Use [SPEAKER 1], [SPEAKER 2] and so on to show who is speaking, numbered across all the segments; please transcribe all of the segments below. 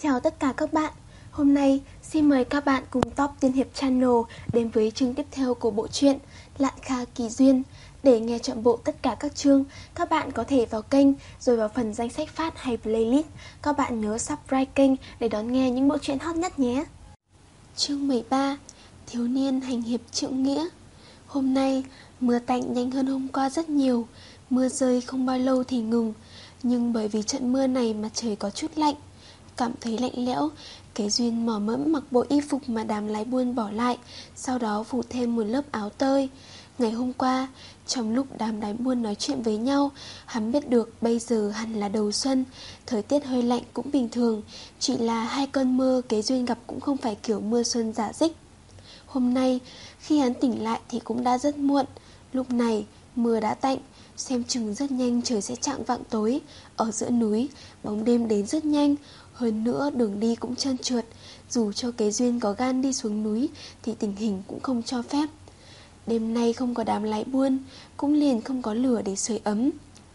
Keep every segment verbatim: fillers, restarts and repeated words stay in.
[SPEAKER 1] Chào tất cả các bạn. Hôm nay xin mời các bạn cùng Top Tiên Hiệp Channel đến với chương tiếp theo của bộ truyện Lạn Kha Kỳ Duyên. Để nghe trọn bộ tất cả các chương, các bạn có thể vào kênh rồi vào phần danh sách phát hay playlist. Các bạn nhớ subscribe kênh để đón nghe những bộ truyện hot nhất nhé. Chương mười ba. Thiếu niên hành hiệp trượng nghĩa. Hôm nay mưa tạnh nhanh hơn hôm qua rất nhiều. Mưa rơi không bao lâu thì ngừng, nhưng bởi vì trận mưa này mà trời có chút lạnh. Cảm thấy lạnh lẽo, Kế Duyên mò mẫm mặc bộ y phục mà đám lái buôn bỏ lại, sau đó phủ thêm một lớp áo tơi. Ngày hôm qua, trong lúc đám lái buôn nói chuyện với nhau, hắn biết được bây giờ hẳn là đầu xuân, thời tiết hơi lạnh cũng bình thường, chỉ là hai cơn mưa Kế Duyên gặp cũng không phải kiểu mưa xuân giả dích. Hôm nay, khi hắn tỉnh lại thì cũng đã rất muộn. Lúc này, mưa đã tạnh, xem chừng rất nhanh trời sẽ chạng vạng tối. Ở giữa núi, bóng đêm đến rất nhanh, hơn nữa đường đi cũng trơn trượt. Dù cho Kế Duyên có gan đi xuống núi thì tình hình cũng không cho phép. Đêm nay không có đám lái buôn, cũng liền không có lửa để sưởi ấm.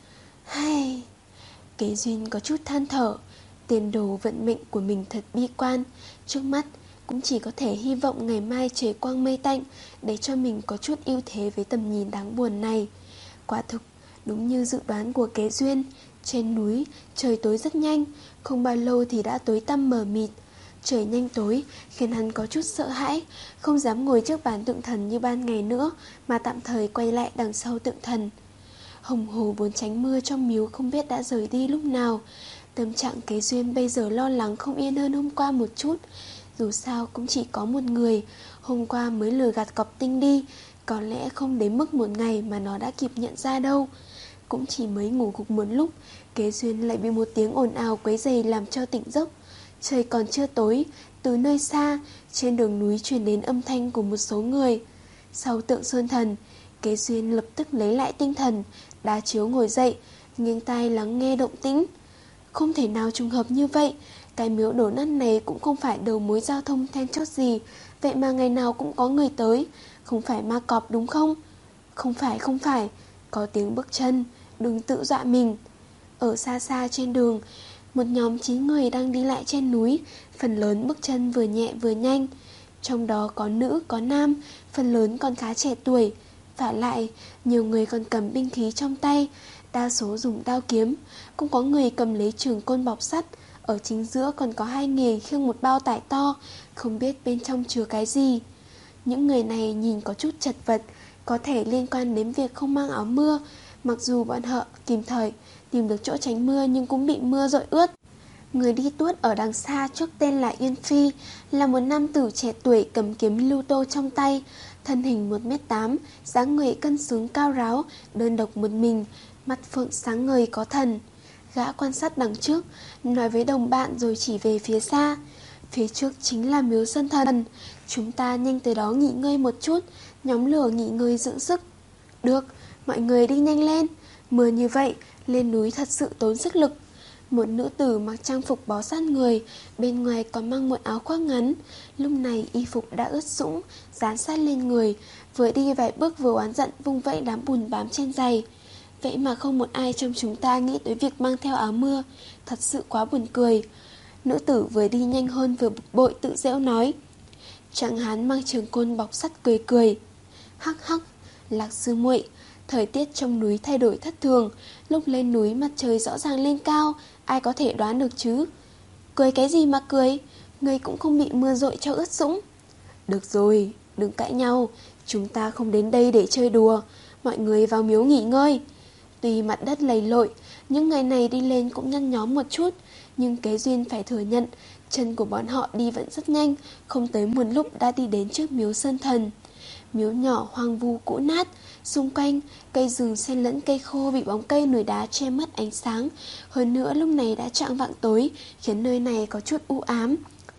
[SPEAKER 1] Hay... Kế Duyên có chút than thở. Tiền đồ vận mệnh của mình thật bi quan. Trước mắt cũng chỉ có thể hy vọng ngày mai trời quang mây tạnh, để cho mình có chút ưu thế với tầm nhìn đáng buồn này. Quả thực, đúng như dự đoán của Kế Duyên, trên núi trời tối rất nhanh, không bao lâu thì đã tối tăm mờ mịt. Trời nhanh tối khiến hắn có chút sợ hãi, không dám ngồi trước bàn tượng thần như ban ngày nữa, mà tạm thời quay lại đằng sau tượng thần. Hồng hồ muốn tránh mưa trong miếu không biết đã rời đi lúc nào. Tâm trạng Kế Duyên bây giờ lo lắng không yên hơn hôm qua một chút. Dù sao cũng chỉ có một người, hôm qua mới lừa gạt cọp tinh đi, có lẽ không đến mức một ngày mà nó đã kịp nhận ra đâu. Cũng chỉ mới ngủ gục một lúc, Kế Duyên lại bị một tiếng ồn ào quấy rầy làm cho tỉnh giấc. Trời còn chưa tối, từ nơi xa, trên đường núi truyền đến âm thanh của một số người. Sau tượng sơn thần, Kế Duyên lập tức lấy lại tinh thần, đá chiếu ngồi dậy, nghiêng tai lắng nghe động tĩnh. Không thể nào trùng hợp như vậy, cái miếu đổ nát này cũng không phải đầu mối giao thông then chốt gì, vậy mà ngày nào cũng có người tới. Không phải ma cọp đúng không? Không phải, không phải. Có tiếng bước chân, đừng tự dọa mình. Ở xa xa trên đường, một nhóm chín người đang đi lại trên núi, phần lớn bước chân vừa nhẹ vừa nhanh. Trong đó có nữ, có nam, phần lớn còn khá trẻ tuổi. Vả lại, nhiều người còn cầm binh khí trong tay, đa số dùng đao kiếm. Cũng có người cầm lấy trường côn bọc sắt. Ở chính giữa còn có hai người khiêng một bao tải to, không biết bên trong chứa cái gì. Những người này nhìn có chút chật vật, có thể liên quan đến việc không mang áo mưa. Mặc dù bọn họ kịp thời tìm được chỗ tránh mưa nhưng cũng bị mưa dội ướt. Người đi tuốt ở đằng xa trước tên là Yên Phi, là một nam tử trẻ tuổi cầm kiếm lưu tô trong tay, thân hình một mét tám, dáng người cân xứng cao ráo, đơn độc một mình, mặt phượng sáng ngời có thần. Gã quan sát đằng trước, nói với đồng bạn rồi chỉ về phía xa. Phía trước chính là miếu sơn thần, chúng ta nhanh tới đó nghỉ ngơi một chút, nhóm lửa nghỉ ngơi dưỡng sức. Được, mọi người đi nhanh lên, mưa như vậy, lên núi thật sự tốn sức lực. Một nữ tử mặc trang phục bó sát người, bên ngoài còn mang một áo khoác ngắn. Lúc này y phục đã ướt sũng, dán sát lên người, vừa đi vài bước vừa oán giận vung vẫy đám bùn bám trên giày. Vậy mà không một ai trong chúng ta nghĩ tới việc mang theo áo mưa, thật sự quá buồn cười. Nữ tử vừa đi nhanh hơn vừa bực bội tự giễu nói. Chàng hán mang trường côn bọc sắt cười cười. Hắc hắc, Lạc sư muội, thời tiết trong núi thay đổi thất thường, lúc lên núi mặt trời rõ ràng lên cao, ai có thể đoán được chứ? Cười cái gì mà cười, ngươi cũng không bị mưa dội cho ướt sũng. Được rồi, đừng cãi nhau, chúng ta không đến đây để chơi đùa, mọi người vào miếu nghỉ ngơi. Tuy mặt đất lầy lội, những ngày này đi lên cũng nhăn nhóm một chút, nhưng Kế Duyên phải thừa nhận, chân của bọn họ đi vẫn rất nhanh, không tới một lúc đã đi đến trước miếu sơn thần. Miếu nhỏ hoang vu cũ nát, xung quanh cây rừng xen lẫn cây khô bị bóng cây núi đá che mất ánh sáng. Hơn nữa lúc này đã chạng vạng tối, khiến nơi này có chút u ám.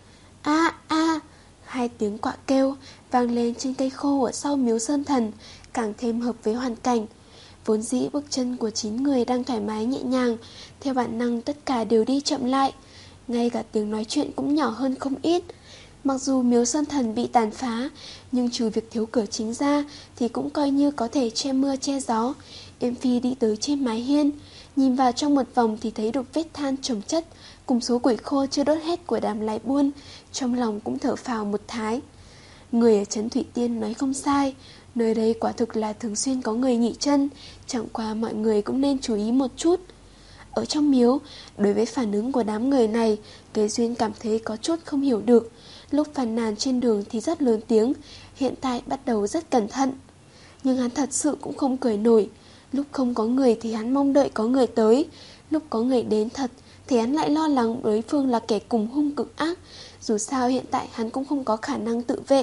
[SPEAKER 1] A a, hai tiếng quạ kêu vang lên trên cây khô ở sau miếu sơn thần, càng thêm hợp với hoàn cảnh. Vốn dĩ bước chân của chín người đang thoải mái nhẹ nhàng, theo bản năng tất cả đều đi chậm lại. Ngay cả tiếng nói chuyện cũng nhỏ hơn không ít. Mặc dù miếu sơn thần bị tàn phá, nhưng trừ việc thiếu cửa chính ra thì cũng coi như có thể che mưa che gió. Em Phi đi tới trên mái hiên, Nhìn vào trong một vòng thì thấy được vết than chồng chất cùng số củi khô chưa đốt hết của đám lái buôn. Trong lòng cũng thở phào một thái. Người ở trấn Thủy Tiên nói không sai, nơi đây quả thực là thường xuyên có người nghỉ chân, chẳng qua mọi người cũng nên chú ý một chút. Ở trong miếu, đối với phản ứng của đám người này, Kế Duyên cảm thấy có chút không hiểu được. Lúc phàn nàn trên đường thì rất lớn tiếng, hiện tại bắt đầu rất cẩn thận. Nhưng hắn thật sự cũng không cười nổi. Lúc không có người thì hắn mong đợi có người tới, lúc có người đến thật thì hắn lại lo lắng đối phương là kẻ cùng hung cực ác. Dù sao hiện tại hắn cũng không có khả năng tự vệ.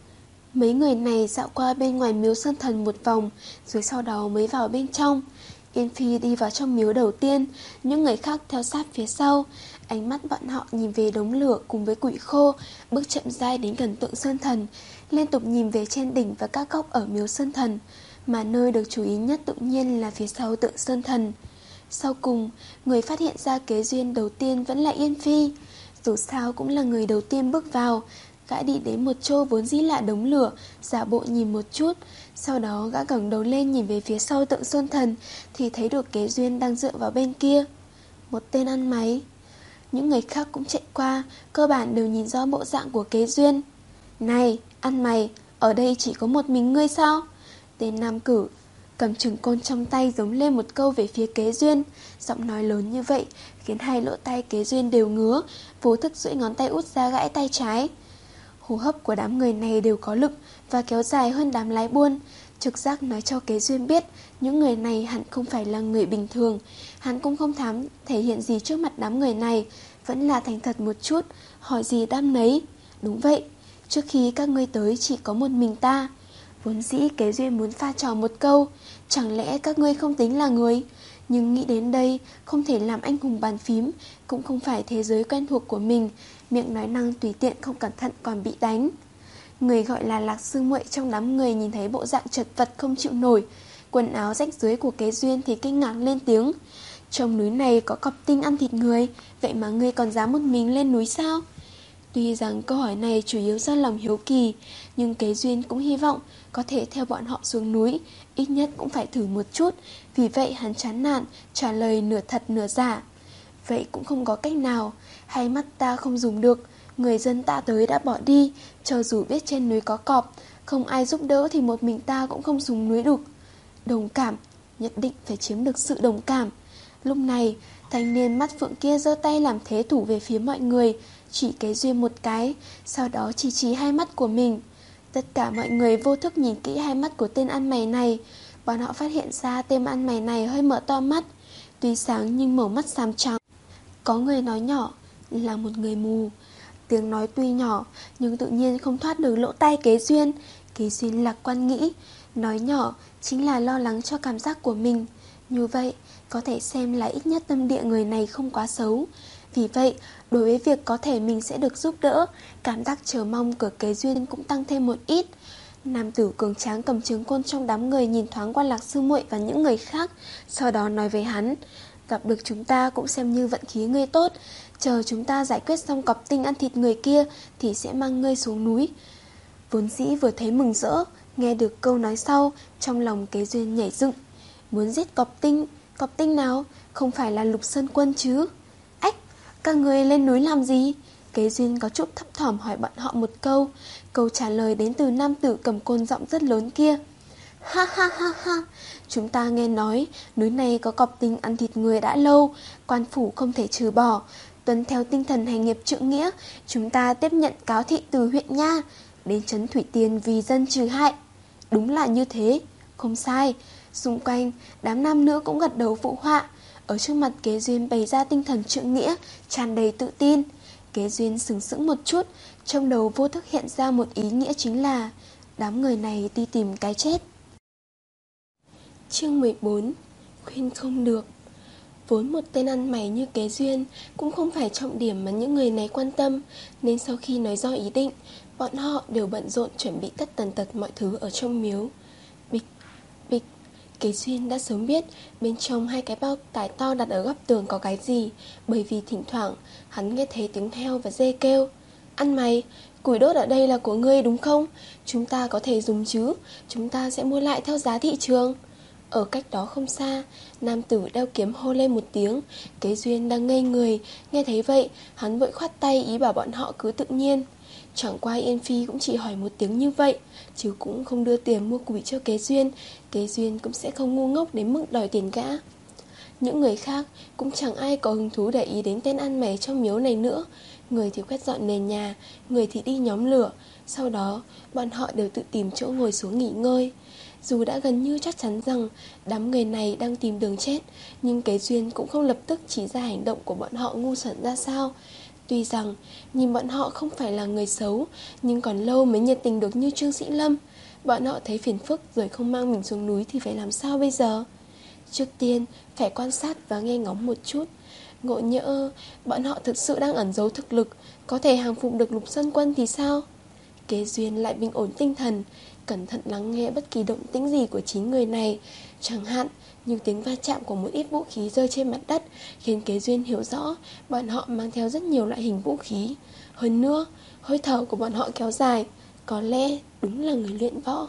[SPEAKER 1] Mấy người này dạo qua bên ngoài miếu Sơn Thần một vòng, rồi sau đó mới vào bên trong. Yên Phi đi vào trong miếu đầu tiên, những người khác theo sát phía sau. Ánh mắt bọn họ nhìn về đống lửa cùng với củi khô, bước chậm rãi đến gần tượng Sơn Thần, liên tục nhìn về trên đỉnh và các góc ở miếu Sơn Thần, mà nơi được chú ý nhất tự nhiên là phía sau tượng Sơn Thần. Sau cùng, người phát hiện ra Kế Duyên đầu tiên vẫn là Yên Phi. Dù sao cũng là người đầu tiên bước vào. Gã đi đến một chỗ vốn dĩ là đống lửa, giả bộ nhìn một chút. Sau đó gã ngẩng đầu lên nhìn về phía sau tượng Sơn Thần, thì thấy được Kế Duyên đang dựa vào bên kia. Một tên ăn mày. Những người khác cũng chạy qua, cơ bản đều nhìn rõ bộ dạng của Kế Duyên. Này, ăn mày, ở đây chỉ có một mình ngươi sao? Tên nam cử cầm trường côn trong tay giống lên một câu về phía Kế Duyên. Giọng nói lớn như vậy khiến hai lỗ tai Kế Duyên đều ngứa, vô thức duỗi ngón tay út ra gãi tay trái. Hô hấp của đám người này đều có lực và kéo dài hơn đám lái buôn. Trực giác nói cho Kế Duyên biết những người này hẳn không phải là người bình thường. Hắn cũng không thám thể hiện gì trước mặt đám người này, vẫn là thành thật một chút, hỏi gì đáp nấy. Đúng vậy, trước khi các ngươi tới chỉ có một mình ta. Vốn dĩ Kế Duyên muốn pha trò một câu, chẳng lẽ các ngươi không tính là người? Nhưng nghĩ đến đây, không thể làm anh hùng bàn phím, cũng không phải thế giới quen thuộc của mình, miệng nói năng tùy tiện không cẩn thận còn bị đánh. Người gọi là Lạc Sư Muội trong đám người nhìn thấy bộ dạng chật vật không chịu nổi, quần áo rách rưới của Kế Duyên thì kinh ngạc lên tiếng. Trong núi này có cọp tinh ăn thịt người, vậy mà ngươi còn dám một mình lên núi sao? Tuy rằng câu hỏi này chủ yếu do lòng hiếu kỳ, nhưng Kế Duyên cũng hy vọng có thể theo bọn họ xuống núi, ít nhất cũng phải thử một chút. Vì vậy hắn chán nản, trả lời nửa thật nửa giả. Vậy cũng không có cách nào, hai mắt ta không dùng được, người dân ta tới đã bỏ đi, cho dù biết trên núi có cọp, không ai giúp đỡ thì một mình ta cũng không xuống núi được. Đồng cảm, nhất định phải chiếm được sự đồng cảm. Lúc này, thanh niên mắt phượng kia giơ tay làm thế thủ về phía mọi người, chỉ Kế Duyên một cái, sau đó chỉ chỉ hai mắt của mình. Tất cả mọi người vô thức nhìn kỹ hai mắt của tên ăn mày này. Bọn họ phát hiện ra tên ăn mày này hơi mở to mắt, tuy sáng nhưng màu mắt xám trắng. Có người nói nhỏ là một người mù. Tiếng nói tuy nhỏ nhưng tự nhiên không thoát được lỗ tai Kế Duyên. Kế Duyên lạc quan nghĩ, nói nhỏ chính là lo lắng cho cảm giác của mình. Như vậy có thể xem là ít nhất tâm địa người này không quá xấu. Vì vậy đối với việc có thể mình sẽ được giúp đỡ, cảm giác chờ mong của Kế Duyên cũng tăng thêm một ít. Nam tử cường tráng cầm trường côn trong đám người nhìn thoáng qua Lạc Sư Muội và những người khác, sau đó nói với hắn, gặp được chúng ta cũng xem như vận khí ngươi tốt, chờ chúng ta giải quyết xong cọp tinh ăn thịt người kia thì sẽ mang ngươi xuống núi. Vốn dĩ vừa thấy mừng rỡ, nghe được câu nói sau, trong lòng Kế Duyên nhảy dựng. Muốn giết cọp tinh? Cọp tinh nào? Không phải là Lục Sơn Quân chứ? Ách, các người lên núi làm gì? Kế Duyên có chút thấp thỏm hỏi bọn họ một câu. Câu trả lời đến từ nam tử cầm côn giọng rất lớn kia. Ha ha ha ha, chúng ta nghe nói núi này có cọp tinh ăn thịt người đã lâu, quan phủ không thể trừ bỏ. Tuân theo tinh thần hành nghiệp trượng nghĩa, chúng ta tiếp nhận cáo thị từ huyện nha, đến trấn Thủy Tiên vì dân trừ hại. Đúng là như thế, không sai. Xung quanh, đám nam nữ cũng gật đầu phụ họa. Ở trước mặt Kế Duyên bày ra tinh thần trượng nghĩa, tràn đầy tự tin. Kế Duyên sừng sững một chút, trong đầu vô thức hiện ra một ý nghĩa chính là đám người này đi tìm cái chết. Chương mười bốn. Khuyên không được. Vốn một tên ăn mày như Kế Duyên cũng không phải trọng điểm mà những người này quan tâm, nên sau khi nói rõ ý định, bọn họ đều bận rộn chuẩn bị tất tần tật mọi thứ ở trong miếu. Bịch, bịch. Kế Duyên đã sớm biết bên trong hai cái bao tải to đặt ở góc tường có cái gì, bởi vì thỉnh thoảng hắn nghe thấy tiếng heo và dê kêu. Ăn mày, củi đốt ở đây là của ngươi đúng không? Chúng ta có thể dùng chứ, chúng ta sẽ mua lại theo giá thị trường. Ở cách đó không xa, nam tử đeo kiếm hô lên một tiếng. Kế Duyên đang ngây người, nghe thấy vậy, hắn vội khoát tay ý bảo bọn họ cứ tự nhiên. Chẳng qua Yên Phi cũng chỉ hỏi một tiếng như vậy, chứ cũng không đưa tiền mua quỷ cho Kế Duyên. Kế Duyên cũng sẽ không ngu ngốc đến mức đòi tiền gã. Những người khác cũng chẳng ai có hứng thú để ý đến tên ăn mày trong miếu này nữa. Người thì quét dọn nền nhà, người thì đi nhóm lửa. Sau đó bọn họ đều tự tìm chỗ ngồi xuống nghỉ ngơi. Dù đã gần như chắc chắn rằng đám người này đang tìm đường chết, nhưng Kế Duyên cũng không lập tức chỉ ra hành động của bọn họ ngu xuẩn ra sao. Tuy rằng nhìn bọn họ không phải là người xấu, nhưng còn lâu mới nhiệt tình được như Trương Sĩ Lâm. Bọn họ thấy phiền phức rồi không mang mình xuống núi thì phải làm sao bây giờ? Trước tiên phải quan sát và nghe ngóng một chút. Ngộ nhỡ bọn họ thực sự đang ẩn giấu thực lực, có thể hàng phục được Lục Sơn Quân thì sao? Kế Duyên lại bình ổn tinh thần, cẩn thận lắng nghe bất kỳ động tĩnh gì của chín người này. Chẳng hạn như tiếng va chạm của một ít vũ khí rơi trên mặt đất, khiến Kế Duyên hiểu rõ bọn họ mang theo rất nhiều loại hình vũ khí. Hơn nữa, hơi thở của bọn họ kéo dài, có lẽ đúng là người luyện võ.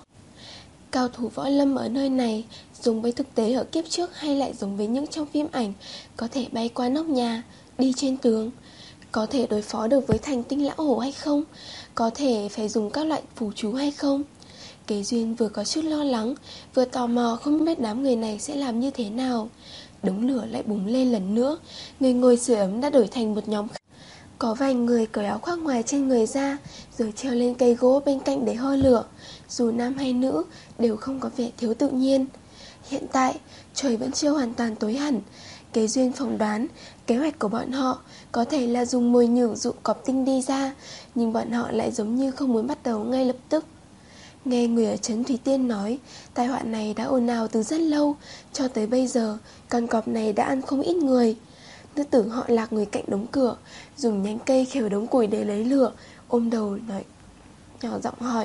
[SPEAKER 1] Cao thủ võ lâm ở nơi này giống với thực tế ở kiếp trước hay lại giống với những trong phim ảnh, có thể bay qua nóc nhà, đi trên tường, có thể đối phó được với thành tinh lão hổ hay không, có thể phải dùng các loại phù chú hay không? Kế Duyên vừa có chút lo lắng, vừa tò mò không biết đám người này sẽ làm như thế nào. Đống lửa lại bùng lên lần nữa, người ngồi sưởi ấm đã đổi thành một nhóm khác. Có vài người cởi áo khoác ngoài trên người ra, rồi treo lên cây gỗ bên cạnh để hơ lửa. Dù nam hay nữ đều không có vẻ thiếu tự nhiên. Hiện tại trời vẫn chưa hoàn toàn tối hẳn. Kế Duyên phỏng đoán kế hoạch của bọn họ có thể là dùng mồi nhử dụ cọp tinh đi ra, nhưng bọn họ lại giống như không muốn bắt đầu ngay lập tức. Nghe người ở trấn Thủy Tiên nói, tai họa này đã ồn ào từ rất lâu, cho tới bây giờ con cọp này đã ăn không ít người. Nữ tử họ Lạc người cạnh đống cửa, dùng nhánh cây khều đống củi để lấy lửa, ôm đầu nói, nhỏ giọng hỏi.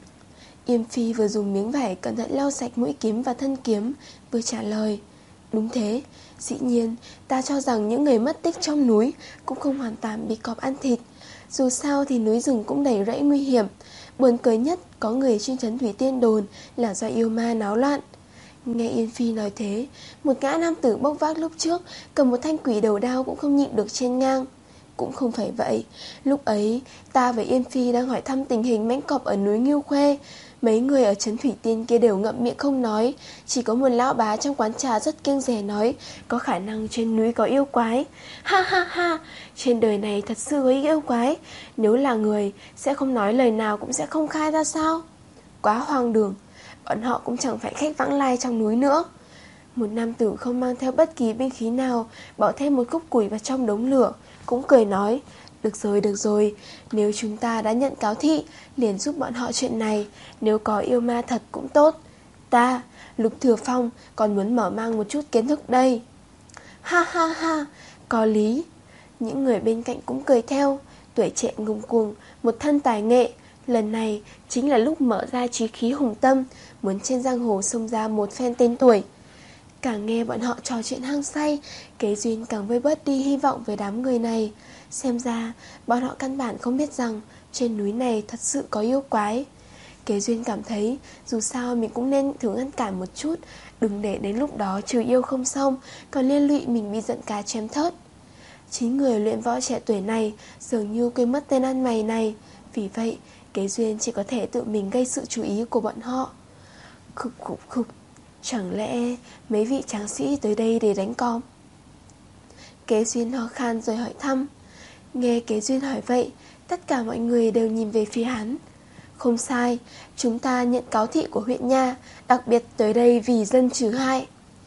[SPEAKER 1] Yêm Phi vừa dùng miếng vải cẩn thận lau sạch mũi kiếm và thân kiếm, vừa trả lời, đúng thế, dĩ nhiên ta cho rằng những người mất tích trong núi cũng không hoàn toàn bị cọp ăn thịt. Dù sao thì núi rừng cũng đầy rẫy nguy hiểm. Buồn cười nhất, có người trên trấn Thủy Tiên đồn là do yêu ma náo loạn. Nghe Yên Phi nói thế, một gã nam tử bốc vác lúc trước cầm một thanh quỷ đầu đao cũng không nhịn được chen ngang. Cũng không phải vậy, lúc ấy ta và Yên Phi đang hỏi thăm tình hình mãnh cọp ở núi Ngưu Khuê. Mấy người ở trấn Thủy Tiên kia đều ngậm miệng không nói, chỉ có một lão bá trong quán trà rất kiêng dè nói có khả năng trên núi có yêu quái. Ha ha ha, trên đời này thật sự có yêu quái, nếu là người sẽ không nói lời nào cũng sẽ không khai ra sao? Quá hoang đường, bọn họ cũng chẳng phải khách vãng lai trong núi nữa. Một nam tử không mang theo bất kỳ binh khí nào bỏ thêm một khúc củi vào trong đống lửa, cũng cười nói, được rồi, được rồi, nếu chúng ta đã nhận cáo thị, liền giúp bọn họ chuyện này, nếu có yêu ma thật cũng tốt. Ta, Lục Thừa Phong, còn muốn mở mang một chút kiến thức đây. Ha ha ha, có lý. Những người bên cạnh cũng cười theo, tuổi trẻ ngông cuồng, một thân tài nghệ. Lần này chính là lúc mở ra chí khí hùng tâm, muốn trên giang hồ xông ra một phen tên tuổi. Càng nghe bọn họ trò chuyện hăng say, Kế Duyên càng vơi bớt đi hy vọng với đám người này. Xem ra bọn họ căn bản không biết rằng trên núi này thật sự có yêu quái. Kế Duyên cảm thấy dù sao mình cũng nên thử ngăn cản một chút, đừng để đến lúc đó trừ yêu không xong, còn liên lụy mình bị giận cá chém thớt. Chín người luyện võ trẻ tuổi này dường như quên mất tên ăn mày này, vì vậy Kế Duyên chỉ có thể tự mình gây sự chú ý của bọn họ. Khục khục khục, chẳng lẽ mấy vị tráng sĩ tới đây để đánh cọp? Kế Duyên ho khan rồi hỏi thăm. Nghe Kế Duyên hỏi vậy, tất cả mọi người đều nhìn về phía hắn. Không sai, chúng ta nhận cáo thị của huyện nha, đặc biệt tới đây vì dân trừ hại.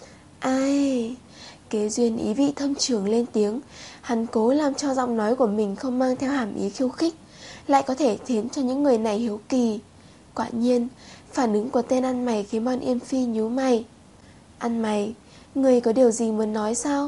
[SPEAKER 1] Ai? Kế Duyên ý vị thâm trường lên tiếng. Hắn cố làm cho giọng nói của mình không mang theo hàm ý khiêu khích, lại có thể khiến cho những người này hiếu kỳ. Quả nhiên, phản ứng của tên ăn mày khiến bọn Yên Phi nhíu mày. Ăn mày, người có điều gì muốn nói sao?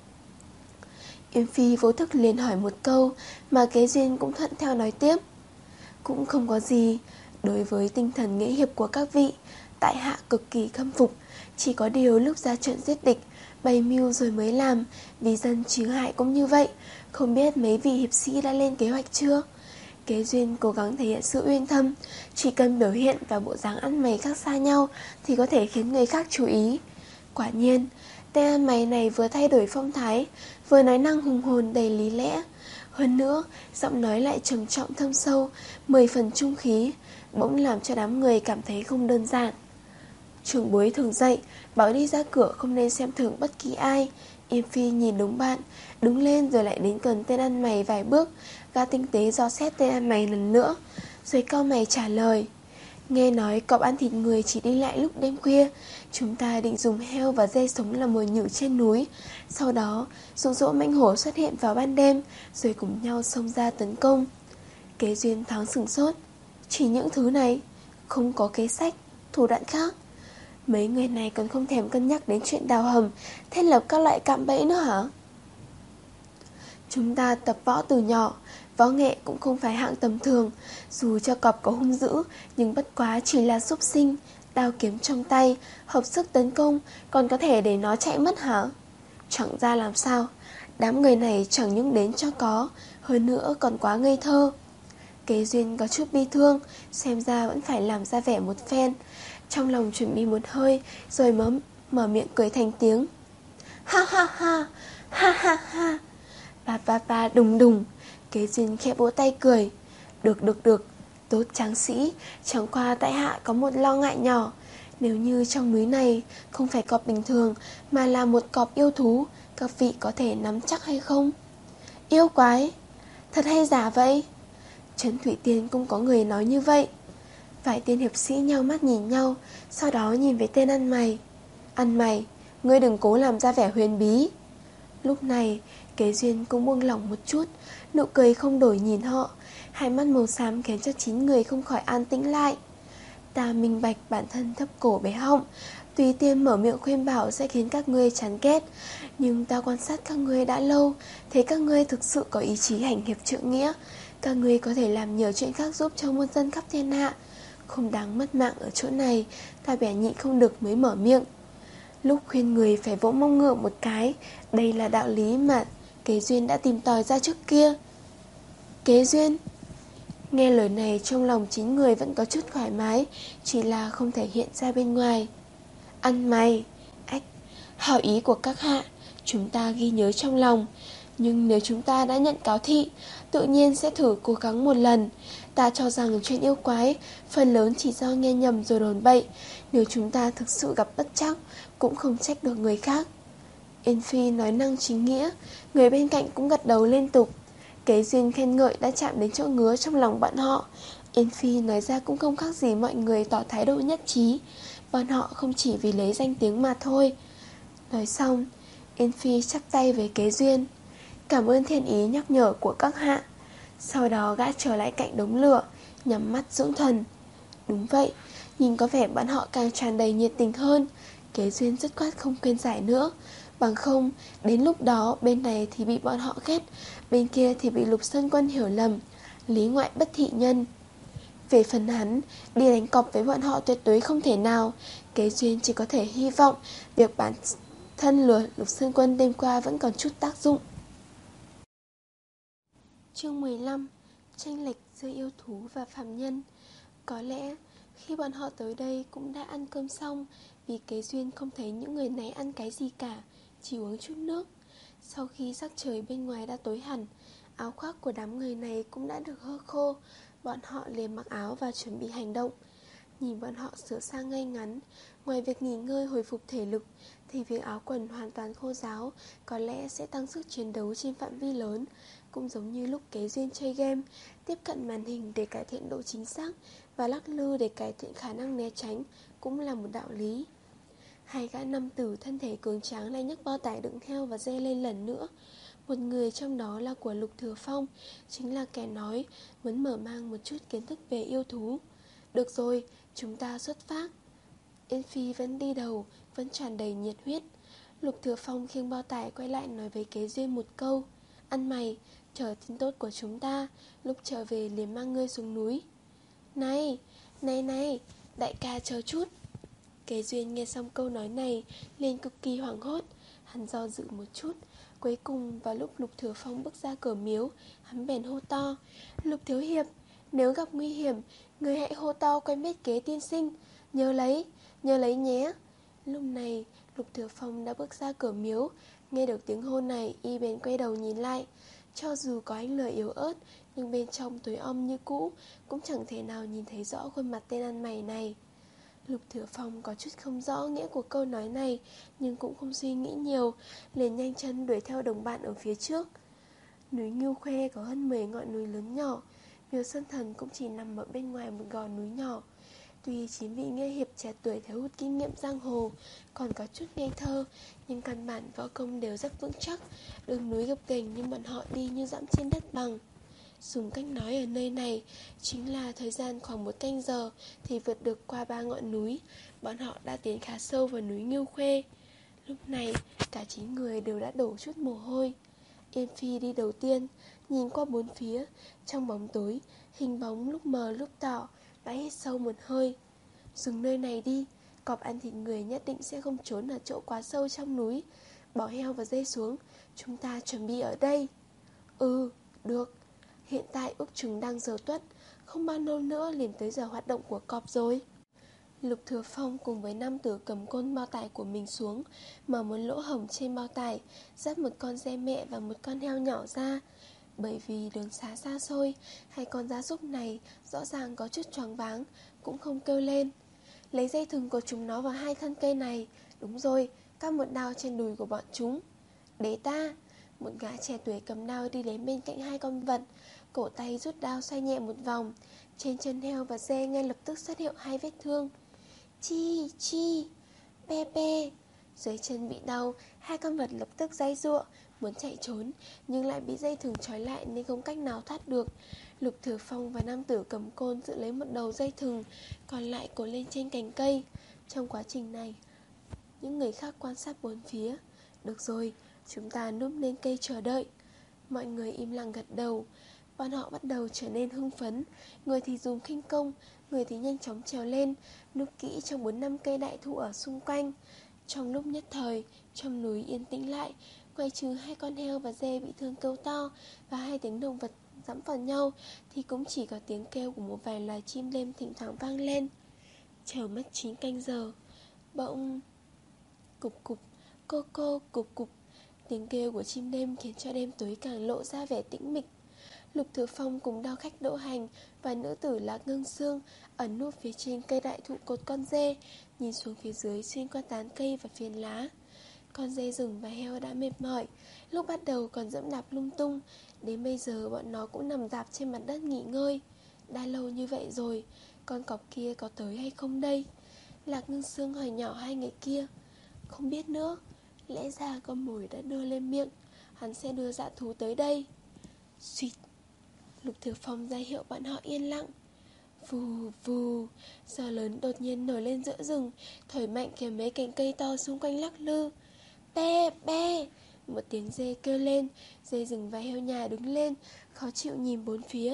[SPEAKER 1] Yên Phi vô thức liền hỏi một câu, mà Kế Duyên cũng thuận theo nói tiếp. Cũng không có gì, đối với tinh thần nghĩa hiệp của các vị, tại hạ cực kỳ khâm phục. Chỉ có điều lúc ra trận giết địch, bày mưu rồi mới làm, vì dân trừ hại cũng như vậy. Không biết mấy vị hiệp sĩ đã lên kế hoạch chưa? Kế Duyên cố gắng thể hiện sự uyên thâm. Chỉ cần biểu hiện và bộ dáng ăn mày khác xa nhau thì có thể khiến người khác chú ý. Quả nhiên, tên ăn mày này vừa thay đổi phong thái, vừa nói năng hùng hồn đầy lý lẽ. Hơn nữa, giọng nói lại trầm trọng thâm sâu, mười phần trung khí, bỗng làm cho đám người cảm thấy không đơn giản. Trưởng bối thường dạy, bảo đi ra cửa không nên xem thường bất kỳ ai. Yêm Phi nhìn đúng bạn, đứng lên rồi lại đến gần tên ăn mày vài bước, gã tinh tế dò xét tên ăn mày lần nữa, rồi cau mày trả lời. Nghe nói cọp ăn thịt người chỉ đi lại lúc đêm khuya. Chúng ta định dùng heo và dê sống làm mồi nhử trên núi, sau đó dụ dỗ mãnh hổ xuất hiện vào ban đêm, rồi cùng nhau xông ra tấn công. Kế Duyên thoáng sửng sốt. Chỉ những thứ này, không có kế sách, thủ đoạn khác. Mấy người này còn không thèm cân nhắc đến chuyện đào hầm, thiết lập các loại cạm bẫy nữa hả? Chúng ta tập võ từ nhỏ, võ nghệ cũng không phải hạng tầm thường. Dù cho cọp có hung dữ, nhưng bất quá chỉ là súc sinh, đao kiếm trong tay, hợp sức tấn công, còn có thể để nó chạy mất hả? Chẳng ra làm sao, đám người này chẳng những đến cho có, hơn nữa còn quá ngây thơ. Kế Duyên có chút bi thương, xem ra vẫn phải làm ra vẻ một phen. Trong lòng chuẩn bị một hơi, rồi mở, mở miệng cười thành tiếng. Ha ha ha, ha ha ha. Ba ba ba đùng đùng. Kế Duyên khẽ vỗ tay cười. Được được được, tốt tráng sĩ. Chẳng qua tại hạ có một lo ngại nhỏ. Nếu như trong núi này không phải cọp bình thường, mà là một cọp yêu thú, các vị có thể nắm chắc hay không? Yêu quái? Thật hay giả vậy? Trấn Thủy Tiên cũng có người nói như vậy. Vài tên hiệp sĩ nhau mắt nhìn nhau, sau đó nhìn về tên ăn mày. Ăn mày, ngươi đừng cố làm ra vẻ huyền bí. Lúc này, Kế Duyên cũng buông lỏng một chút, nụ cười không đổi nhìn họ. Hai mắt màu xám khiến cho chín người không khỏi an tĩnh lại. Ta minh bạch bản thân thấp cổ bé họng, tùy tiện mở miệng khuyên bảo sẽ khiến các ngươi chán ghét. Nhưng ta quan sát các ngươi đã lâu, thấy các ngươi thực sự có ý chí hành hiệp trượng nghĩa. Các ngươi có thể làm nhiều chuyện khác giúp cho muôn dân khắp thiên hạ, không đáng mất mạng ở chỗ này. Ta bẻ nhịn không được mới mở miệng. Lúc khuyên người phải vỗ mông ngựa một cái, đây là đạo lý mà Kế Duyên đã tìm tòi ra trước kia. Kế Duyên? Nghe lời này trong lòng chín người vẫn có chút thoải mái, chỉ là không thể hiện ra bên ngoài. Ăn mày, ách, hảo ý của các hạ, chúng ta ghi nhớ trong lòng. Nhưng nếu chúng ta đã nhận cáo thị, tự nhiên sẽ thử cố gắng một lần. Ta cho rằng chuyện yêu quái phần lớn chỉ do nghe nhầm rồi đồn bậy. Nếu chúng ta thực sự gặp bất trắc, cũng không trách được người khác. Yên Phi nói năng chính nghĩa, người bên cạnh cũng gật đầu liên tục. Kế Duyên khen ngợi đã chạm đến chỗ ngứa trong lòng bọn họ. Yên Phi nói ra cũng không khác gì mọi người tỏ thái độ nhất trí. Bọn họ không chỉ vì lấy danh tiếng mà thôi. Nói xong, Yên Phi chắp tay với Kế Duyên. Cảm ơn thiên ý nhắc nhở của các hạ. Sau đó gã trở lại cạnh đống lửa, nhắm mắt dưỡng thần. Đúng vậy, nhìn có vẻ bọn họ càng tràn đầy nhiệt tình hơn. Kế Duyên dứt khoát không khuyên giải nữa. Bằng không, đến lúc đó bên này thì bị bọn họ ghét, bên kia thì bị Lục Sơn Quân hiểu lầm, lý ngoại bất thị nhân. Về phần hắn, đi đánh cọp với bọn họ tuyệt đối không thể nào. Kế Duyên chỉ có thể hy vọng việc bản thân lừa Lục Sơn Quân đêm qua vẫn còn chút tác dụng. Chương mười lăm. Chênh lệch giữa yêu thú và phàm nhân. Có lẽ khi bọn họ tới đây cũng đã ăn cơm xong, vì Kế Duyên không thấy những người này ăn cái gì cả, chỉ uống chút nước. Sau khi sắc trời bên ngoài đã tối hẳn, áo khoác của đám người này cũng đã được hơ khô. Bọn họ liền mặc áo và chuẩn bị hành động. Nhìn bọn họ sửa sang ngay ngắn, ngoài việc nghỉ ngơi hồi phục thể lực, thì việc áo quần hoàn toàn khô ráo có lẽ sẽ tăng sức chiến đấu trên phạm vi lớn. Cũng giống như lúc Kế Duyên chơi game, tiếp cận màn hình để cải thiện độ chính xác và lắc lư để cải thiện khả năng né tránh cũng là một đạo lý. Hai gã nam tử thân thể cường tráng lại nhấc bao tải đựng heo và dê lên lần nữa. Một người trong đó là của Lục Thừa Phong, chính là kẻ nói muốn mở mang một chút kiến thức về yêu thú. Được rồi, chúng ta xuất phát. Yên Phi vẫn đi đầu, vẫn tràn đầy nhiệt huyết. Lục Thừa Phong khiêng bao tải quay lại nói với Kế Duyên một câu. Ăn mày, chờ tin tốt của chúng ta, lúc trở về liền mang ngươi xuống núi. Này, này này, đại ca chờ chút. Kế Duyên nghe xong câu nói này liền cực kỳ hoảng hốt. Hắn do dự một chút, Cuối cùng vào lúc Lục Thừa Phong bước ra cửa miếu, hắn bèn hô to: Lục thiếu hiệp, nếu gặp nguy hiểm, người hãy hô to quen biết kế tiên sinh, nhớ lấy, nhớ lấy nhé. Lúc này Lục Thừa Phong đã bước ra cửa miếu. Nghe được tiếng hô này, y bèn quay đầu nhìn lại. Cho dù có ánh lửa yếu ớt, nhưng bên trong tối om như cũ, cũng chẳng thể nào nhìn thấy rõ khuôn mặt tên ăn mày này. Lục Thừa Phong có chút không rõ nghĩa của câu nói này, nhưng cũng không suy nghĩ nhiều, liền nhanh chân đuổi theo đồng bạn ở phía trước. Núi Ngưu Khoe có hơn mười ngọn núi lớn nhỏ, Miếu Sơn Thần cũng chỉ nằm ở bên ngoài một gò núi nhỏ. Tuy chín vị nghĩa hiệp trẻ tuổi thiếu hụt kinh nghiệm giang hồ, còn có chút ngây thơ, nhưng căn bản võ công đều rất vững chắc. Đường núi gập ghềnh nhưng bọn họ đi như dẫm trên đất bằng. Dùng cách nói ở nơi này chính là thời gian khoảng một canh giờ thì vượt được qua ba ngọn núi. Bọn họ đã tiến khá sâu vào núi Ngưu Khuê. Lúc này cả chín người đều đã đổ chút mồ hôi. Yên Phi đi đầu tiên, nhìn qua bốn phía. Trong bóng tối, hình bóng lúc mờ lúc tỏ. Đã hít sâu một hơi. Dừng nơi này đi, cọp ăn thịt người nhất định sẽ không trốn ở chỗ quá sâu trong núi. Bỏ heo và dê xuống, chúng ta chuẩn bị ở đây. Ừ, được. Hiện tại ước chừng đang giờ tuất, không bao lâu nữa liền tới giờ hoạt động của cọp rồi. Lục Thừa Phong cùng với nam tử cầm côn bao tải của mình xuống, mở một lỗ hổng trên bao tải, dắt một con dê mẹ và một con heo nhỏ ra. Bởi vì đường xá xa xôi, hai con gia súc này rõ ràng có chút choáng váng, cũng không kêu lên. Lấy dây thừng của chúng nó vào hai thân cây này. Đúng rồi, cắt một đao trên đùi của bọn chúng. Để ta. Một gã trẻ tuổi cầm đao đi đến bên cạnh hai con vật, cổ tay rút đao xoay nhẹ một vòng. Trên chân heo và dê ngay lập tức xuất hiện hai vết thương. Chi, chi, pe pe. Dưới chân bị đau, hai con vật lập tức giãy giụa, muốn chạy trốn, nhưng lại bị dây thừng trói lại nên không cách nào thoát được. Lục Thừa Phong và nam tử cầm côn giữ lấy một đầu dây thừng, còn lại cột lên trên cành cây. Trong quá trình này, những người khác quan sát bốn phía. Được rồi, chúng ta núp lên cây chờ đợi. Mọi người im lặng gật đầu. Bọn họ bắt đầu trở nên hưng phấn. Người thì dùng khinh công, người thì nhanh chóng trèo lên, núp kỹ trong bốn năm cây đại thụ ở xung quanh. Trong lúc nhất thời, trong núi yên tĩnh lại. Ngoài trừ hai con heo và dê bị thương kêu to và hai tiếng động vật dẫm vào nhau, thì cũng chỉ có tiếng kêu của một vài loài chim đêm thỉnh thoảng vang lên. Chờ mất chín canh giờ, bỗng cục cục, cô cô cục cục. Tiếng kêu của chim đêm khiến cho đêm tối càng lộ ra vẻ tĩnh mịch. Lục Thừa Phong cùng đao khách Đỗ Hành và nữ tử Lạc Ngưng Sương ẩn núp phía trên cây đại thụ cột con dê, nhìn xuống phía dưới xuyên qua tán cây và phiến lá. Con dê rừng và heo đã mệt mỏi, lúc bắt đầu còn dẫm đạp lung tung, đến bây giờ bọn nó cũng nằm rạp trên mặt đất nghỉ ngơi. Đã lâu như vậy rồi, con cọp kia có tới hay không đây? Lạc Ngưng Sương hỏi nhỏ hai người kia. Không biết nữa, lẽ ra con mồi đã đưa lên miệng, hắn sẽ đưa dã thú tới đây. Suýt. Lục Thừa Phong ra hiệu bọn họ yên lặng. Vù vù, gió lớn đột nhiên nổi lên giữa rừng, thổi mạnh khiến mấy cành cây to xung quanh lắc lư. Be be. Một tiếng dê kêu lên. Dê rừng và heo nhà đứng lên, khó chịu nhìn bốn phía.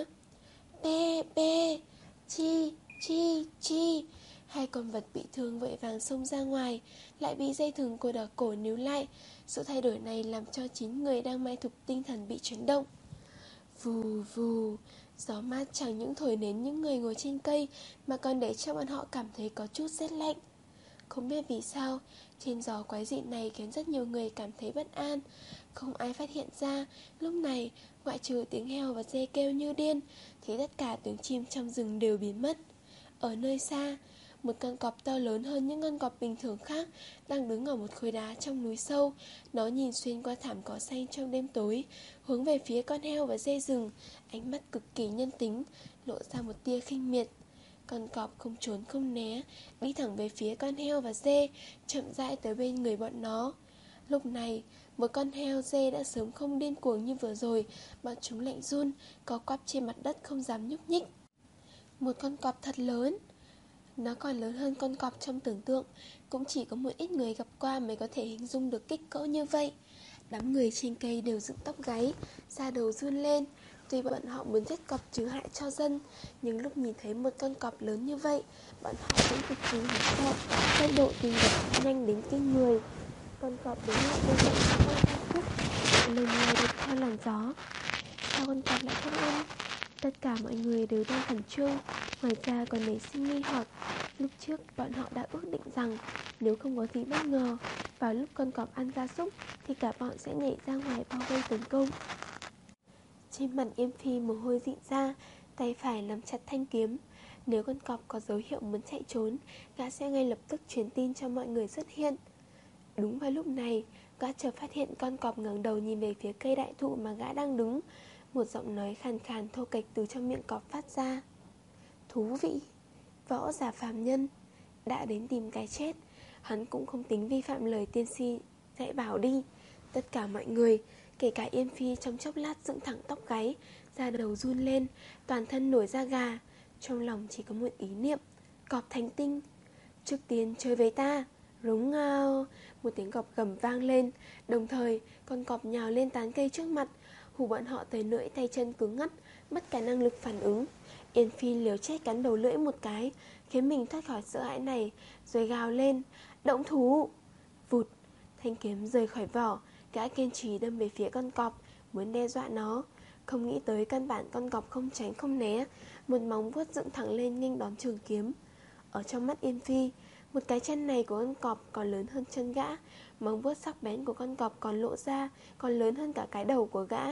[SPEAKER 1] Be be. Chi chi chi. Hai con vật bị thương vội vàng xông ra ngoài, lại bị dây thừng cột ở cổ níu lại. Sự thay đổi này làm cho chín người đang mai thục tinh thần bị chấn động. Vù vù. Gió mát chẳng những thổi đến những người ngồi trên cây, mà còn để cho bọn họ cảm thấy có chút rét lạnh. Không biết vì sao, trên gió quái dị này khiến rất nhiều người cảm thấy bất an. Không ai phát hiện ra, lúc này, ngoại trừ tiếng heo và dê kêu như điên, thì tất cả tiếng chim trong rừng đều biến mất. Ở nơi xa, một con cọp to lớn hơn những con cọp bình thường khác đang đứng ở một khối đá trong núi sâu. Nó nhìn xuyên qua thảm cỏ xanh trong đêm tối, hướng về phía con heo và dê rừng, ánh mắt cực kỳ nhân tính, lộ ra một tia khinh miệt. Con cọp không trốn không né, đi thẳng về phía con heo và dê, chậm rãi tới bên người bọn nó. Lúc này, một con heo dê đã sớm không điên cuồng như vừa rồi, bọn chúng lạnh run, co quắp trên mặt đất không dám nhúc nhích. Một con cọp thật lớn. Nó còn lớn hơn con cọp trong tưởng tượng, cũng chỉ có một ít người gặp qua mới có thể hình dung được kích cỡ như vậy. Đám người trên cây đều dựng tóc gáy, da đầu run lên. Tuy bọn họ muốn giết cọp trừ hại cho dân, nhưng lúc nhìn thấy một con cọp lớn như vậy, bọn họ cũng cực kỳ hoảng sợ. Tốc độ tim đập nhanh đến kinh người. Con cọp đứng lại bên cạnh con gia súc, nặng lên lay động theo làn gió. Sao con cọp lại không ăn? Tất cả mọi người đều đang khẩn trương, ngoài ra còn nảy sinh nghi hoặc. Lúc trước bọn họ đã ước định rằng nếu không có gì bất ngờ, vào lúc con cọp ăn gia súc thì cả bọn sẽ nhảy ra ngoài bao vây tấn công. Trên mặt Yêm Phi mồ hôi rịn ra, tay phải nắm chặt thanh kiếm. Nếu con cọp có dấu hiệu muốn chạy trốn, gã sẽ ngay lập tức truyền tin cho mọi người xuất hiện. Đúng vào lúc này, gã chợt phát hiện con cọp ngẩng đầu nhìn về phía cây đại thụ mà gã đang đứng. Một giọng nói khàn khàn thô kệch từ trong miệng cọp phát ra. Thú vị, võ giả phàm nhân đã đến tìm cái chết. Hắn cũng không tính vi phạm lời tiên si dạy bảo đi. Tất cả mọi người, kể cả Yêm Phi, trong chốc lát dựng thẳng tóc gáy, da đầu run lên, toàn thân nổi da gà. Trong lòng chỉ có một ý niệm: cọp thành tinh, trước tiên chơi với ta. Rống ngao, một tiếng cọp gầm vang lên. Đồng thời con cọp nhào lên tán cây trước mặt, hù bọn họ tới nỗi tay chân cứng ngắt, mất cả năng lực phản ứng. Yêm Phi liều chết cắn đầu lưỡi một cái, khiến mình thoát khỏi sợ hãi này, rồi gào lên: động thủ! Vụt, thanh kiếm rời khỏi vỏ. Gã kiên trì đâm về phía con cọp, muốn đe dọa nó. Không nghĩ tới căn bản con cọp không tránh không né, một móng vuốt dựng thẳng lên nghênh đón trường kiếm. Ở trong mắt Yêm Phi, một cái chân này của con cọp còn lớn hơn chân gã, móng vuốt sắc bén của con cọp còn lộ ra, còn lớn hơn cả cái đầu của gã.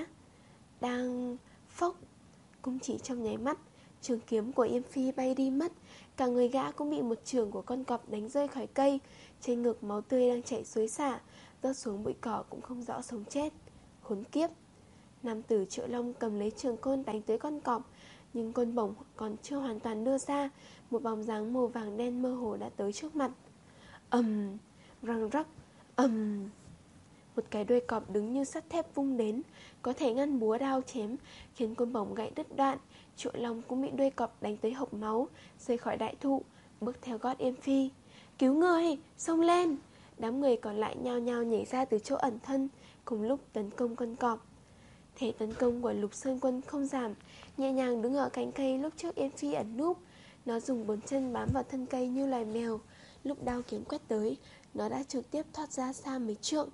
[SPEAKER 1] Đang phốc, cũng chỉ trong nháy mắt, trường kiếm của Yêm Phi bay đi mất. Cả người gã cũng bị một chưởng của con cọp đánh rơi khỏi cây. Trên ngực máu tươi đang chảy xối xả, rớt xuống bụi cỏ cũng không rõ sống chết. Khốn kiếp! Nam tử Triệu Long cầm lấy trường côn đánh tới con cọp, nhưng côn bổng còn chưa hoàn toàn đưa ra, một bóng dáng màu vàng đen mơ hồ đã tới trước mặt. Ầm, um, răng rắc, ầm. Um. Một cái đuôi cọp đứng như sắt thép vung đến, có thể ngăn búa đao chém, khiến côn bổng gãy đứt đoạn. Triệu Long cũng bị đuôi cọp đánh tới hộc máu, rơi khỏi đại thụ, bước theo gót Yêm Phi. Cứu người, xông lên! Đám người còn lại nhao nhao nhảy ra từ chỗ ẩn thân, cùng lúc tấn công con cọp. Thế tấn công của Lục Sơn Quân không giảm, nhẹ nhàng đứng ở cánh cây lúc trước Yêm Phi ẩn núp. Nó dùng bốn chân bám vào thân cây như loài mèo. Lúc đao kiếm quét tới, nó đã trực tiếp thoát ra xa mấy trượng.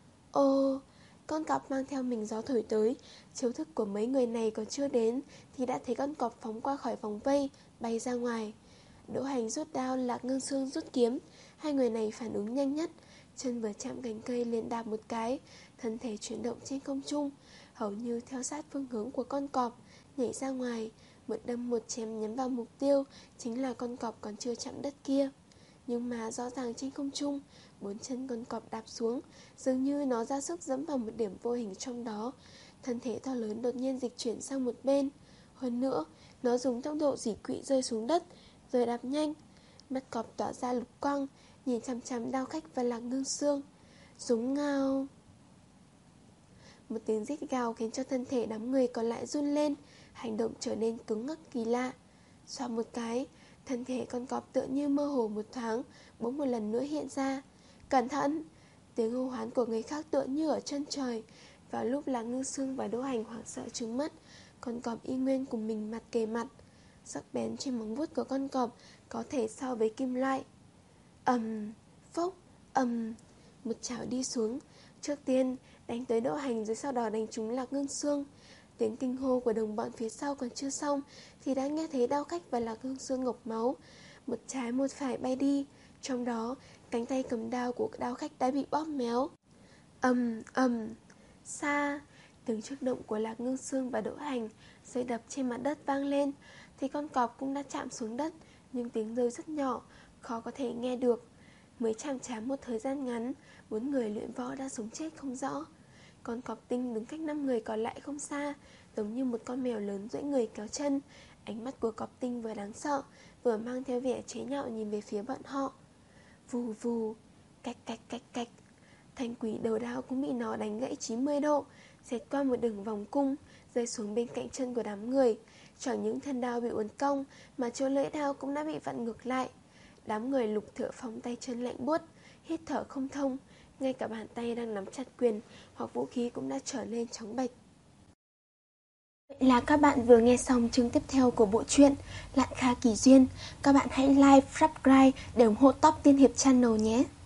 [SPEAKER 1] Ô, con cọp mang theo mình gió thổi tới. Chiêu thức của mấy người này còn chưa đến thì đã thấy con cọp phóng qua khỏi vòng vây, bay ra ngoài. Đỗ Hành rút đao, Lạc Ngân Sương rút kiếm. Hai người này phản ứng nhanh nhất, chân vừa chạm cành cây liền đạp một cái, thân thể chuyển động trên không trung, hầu như theo sát phương hướng của con cọp, nhảy ra ngoài, một đâm một chém nhắm vào mục tiêu, chính là con cọp còn chưa chạm đất kia. Nhưng mà rõ ràng trên không trung, bốn chân con cọp đạp xuống, dường như nó ra sức dẫm vào một điểm vô hình trong đó. Thân thể to lớn đột nhiên dịch chuyển sang một bên. Hơn nữa, nó dùng tốc độ dỉ quỵ rơi xuống đất, rồi đạp nhanh. Mắt cọp tỏa ra lục quang, nhìn chằm chằm Đao Khách và Lạc Ngân Sương. Rống ngao. Một tiếng rít gào khiến cho thân thể đám người còn lại run lên, hành động trở nên cứng ngắc kỳ lạ. Xoa một cái, thân thể con cọp tựa như mơ hồ một thoáng, bỗng một lần nữa hiện ra. Cẩn thận! Tiếng hô hoán của người khác tựa như ở chân trời. Vào lúc Lạc Ngân Sương và Đỗ Hành hoảng sợ trừng mắt, con cọp y nguyên cùng mình mặt kề mặt. Sắc bén trên móng vuốt của con cọp có thể so với kim loại. Ầm, phốc, ầm. Một chảo đi xuống, trước tiên đánh tới Đỗ Hành, rồi sau đó đánh trúng Lạc Ngân Sương. Tiếng kinh hô của đồng bọn phía sau còn chưa xong thì đã nghe thấy Đao Khách và Lạc Ngân Sương ngộc máu. Một trái một phải bay đi, trong đó cánh tay cầm đao của Đao Khách đã bị bóp méo. Ầm, ầm. Xa, tiếng chớp động của Lạc Ngân Sương và Đỗ Hành rơi đập trên mặt đất vang lên, thì con cọp cũng đã chạm xuống đất, nhưng tiếng rơi rất nhỏ, khó có thể nghe được. Mới chạm trán một thời gian ngắn, bốn người luyện võ đã sống chết không rõ. Con cọp tinh đứng cách năm người còn lại không xa, giống như một con mèo lớn duỗi người kéo chân. Ánh mắt của cọp tinh vừa đáng sợ, vừa mang theo vẻ chế nhạo nhìn về phía bọn họ. Vù vù, cạch cạch cạch cạch. Thanh quỷ đầu đao cũng bị nó đánh gãy chín mươi độ, xẹt qua một đường vòng cung, rơi xuống bên cạnh chân của đám người. Chẳng những thân đao bị uốn cong, mà chỗ lưỡi đao cũng đã bị vặn ngược lại. Đám người Lục Thợ Phong tay chân lạnh buốt, hít thở không thông, ngay cả bàn tay đang nắm chặt quyền hoặc vũ khí cũng đã trở nên trắng bệch. Vậy là các bạn vừa nghe xong chương tiếp theo của bộ truyện Lạn Kha Kỳ Duyên. Các bạn hãy like, subscribe để ủng hộ Top Tiên Hiệp Channel nhé.